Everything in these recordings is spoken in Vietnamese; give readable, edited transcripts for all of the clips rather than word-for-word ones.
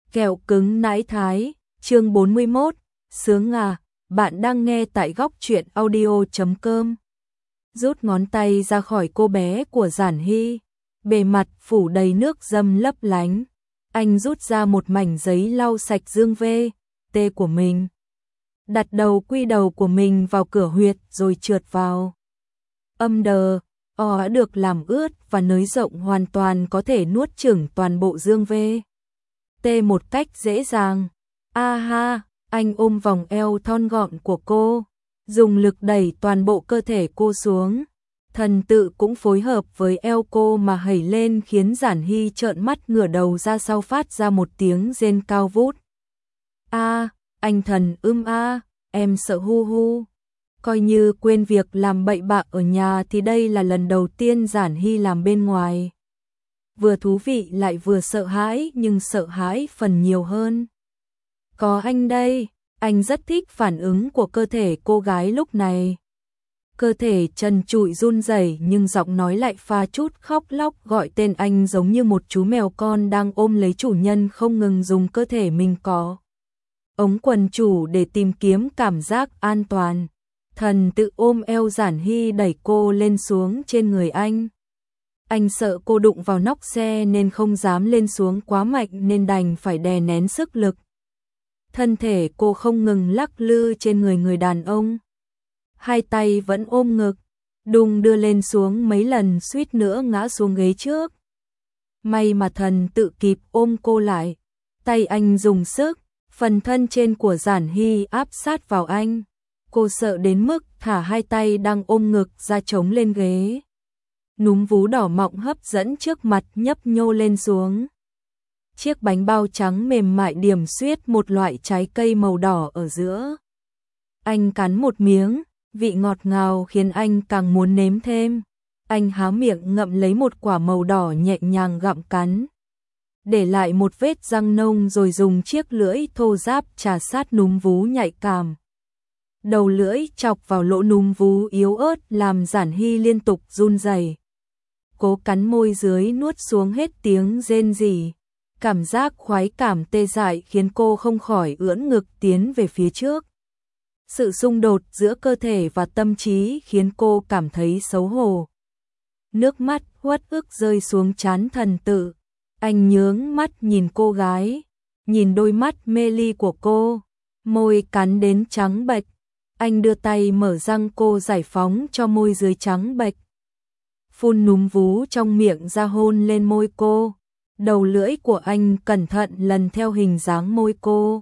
Kẹo cứng nãi thái, chương 41, sướng à, bạn đang nghe tại góc truyện audio.com. Rút ngón tay ra khỏi cô bé của Giản Hy, bề mặt phủ đầy nước dâm lấp lánh. Anh rút ra một mảnh giấy lau sạch dương tê của mình. Đặt đầu quy đầu của mình vào cửa huyệt rồi trượt vào. Âm đờ, được làm ướt và nới rộng hoàn toàn có thể nuốt chửng toàn bộ dương tê một cách dễ dàng. Ha, anh ôm vòng eo thon gọn của cô, dùng lực đẩy toàn bộ cơ thể cô xuống. Thần tự cũng phối hợp với eo cô mà hẩy lên khiến Giản Hy trợn mắt ngửa đầu ra sau phát ra một tiếng rên cao vút. Anh thần em sợ hu. Coi như quên việc làm bậy bạ ở nhà thì đây là lần đầu tiên Giản Hy làm bên ngoài. Vừa thú vị lại vừa sợ hãi, nhưng sợ hãi phần nhiều hơn. Có anh đây, anh rất thích phản ứng của cơ thể cô gái lúc này. Cơ thể trần trụi run rẩy nhưng giọng nói lại pha chút khóc lóc gọi tên anh giống như một chú mèo con đang ôm lấy chủ nhân không ngừng dùng cơ thể mình có ống quần chủ để tìm kiếm cảm giác an toàn. Thần tự ôm eo Giản Hy đẩy cô lên xuống trên người anh. Anh sợ cô đụng vào nóc xe nên không dám lên xuống quá mạnh nên đành phải đè nén sức lực. Thân thể cô không ngừng lắc lư trên người đàn ông. Hai tay vẫn ôm ngực, đùng đưa lên xuống mấy lần suýt nữa ngã xuống ghế trước. May mà thần tự kịp ôm cô lại. Tay anh dùng sức, phần thân trên của Giản Hy áp sát vào anh. Cô sợ đến mức thả hai tay đang ôm ngực ra chống lên ghế. Núm vú đỏ mọng hấp dẫn trước mặt nhấp nhô lên xuống. Chiếc bánh bao trắng mềm mại điểm xuyết một loại trái cây màu đỏ ở giữa. Anh cắn một miếng, vị ngọt ngào khiến anh càng muốn nếm thêm. Anh há miệng ngậm lấy một quả màu đỏ nhẹ nhàng gặm cắn. Để lại một vết răng nông rồi dùng chiếc lưỡi thô ráp chà sát núm vú nhạy cảm. Đầu lưỡi chọc vào lỗ núm vú yếu ớt làm Giản Hy liên tục run rẩy. Cố cắn môi dưới nuốt xuống hết tiếng rên rỉ. Cảm giác khoái cảm tê dại khiến cô không khỏi ưỡn ngực tiến về phía trước. Sự xung đột giữa cơ thể và tâm trí khiến cô cảm thấy xấu hổ. Nước mắt uất ức rơi xuống trán thần tự. Anh nhướng mắt nhìn cô gái, nhìn đôi mắt mê ly của cô, môi cắn đến trắng bệch. Anh đưa tay mở răng cô giải phóng cho môi dưới trắng bệch. Phun núm vú trong miệng ra hôn lên môi cô. Đầu lưỡi của anh cẩn thận lần theo hình dáng môi cô.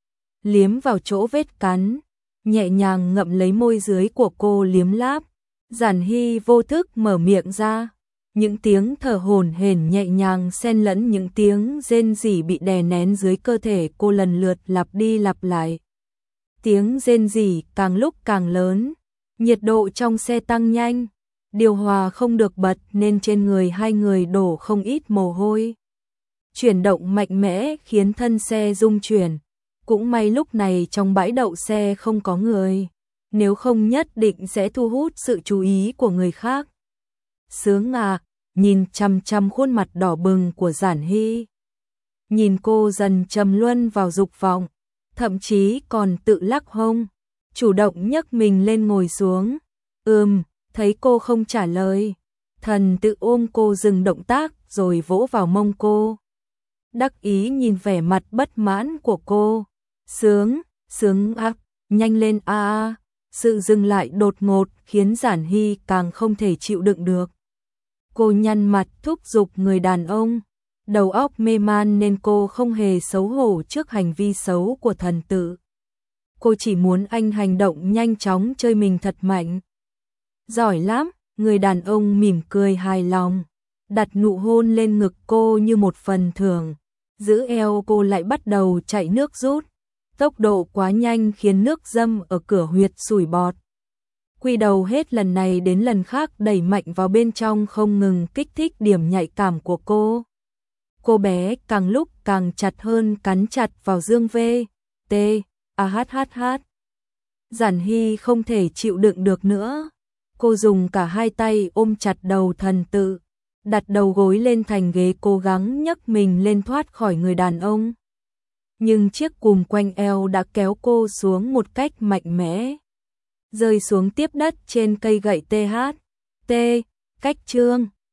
Liếm vào chỗ vết cắn, nhẹ nhàng ngậm lấy môi dưới của cô liếm láp. Giản Hy vô thức mở miệng ra. Những tiếng thở hổn hển nhẹ nhàng xen lẫn những tiếng rên rỉ bị đè nén dưới cơ thể cô lần lượt lặp đi lặp lại. Tiếng rên rỉ càng lúc càng lớn, nhiệt độ trong xe tăng nhanh, điều hòa không được bật nên trên người hai người đổ không ít mồ hôi. Chuyển động mạnh mẽ khiến thân xe rung chuyển, cũng may lúc này trong bãi đậu xe không có người, nếu không nhất định sẽ thu hút sự chú ý của người khác. Sướng à, nhìn chằm chằm khuôn mặt đỏ bừng của Giản Hy. Nhìn cô dần trầm luân vào dục vọng, thậm chí còn tự lắc hông, chủ động nhấc mình lên ngồi xuống. Thấy cô không trả lời, thần tự ôm cô dừng động tác rồi vỗ vào mông cô. Đắc ý nhìn vẻ mặt bất mãn của cô. Sướng nhanh lên Sự dừng lại đột ngột khiến Giản Hy càng không thể chịu đựng được. Cô nhăn mặt thúc giục người đàn ông. Đầu óc mê man nên cô không hề xấu hổ trước hành vi xấu của thần tự. Cô chỉ muốn anh hành động nhanh chóng chơi mình thật mạnh. Giỏi lắm, người đàn ông mỉm cười hài lòng, đặt nụ hôn lên ngực cô như một phần thưởng. Giữ eo cô lại bắt đầu chạy nước rút. Tốc độ quá nhanh khiến nước dâm ở cửa huyệt sủi bọt. Quy đầu hết lần này đến lần khác đẩy mạnh vào bên trong không ngừng kích thích điểm nhạy cảm của cô. Cô bé càng lúc càng chặt hơn cắn chặt vào dương tê. Giản Hy không thể chịu đựng được nữa. Cô dùng cả hai tay ôm chặt đầu thần tự, đặt đầu gối lên thành ghế cố gắng nhấc mình lên thoát khỏi người đàn ông. nhưng chiếc cùm quanh eo đã kéo cô xuống một cách mạnh mẽ. Rơi xuống tiếp đất trên cây gậy THT, cách chương.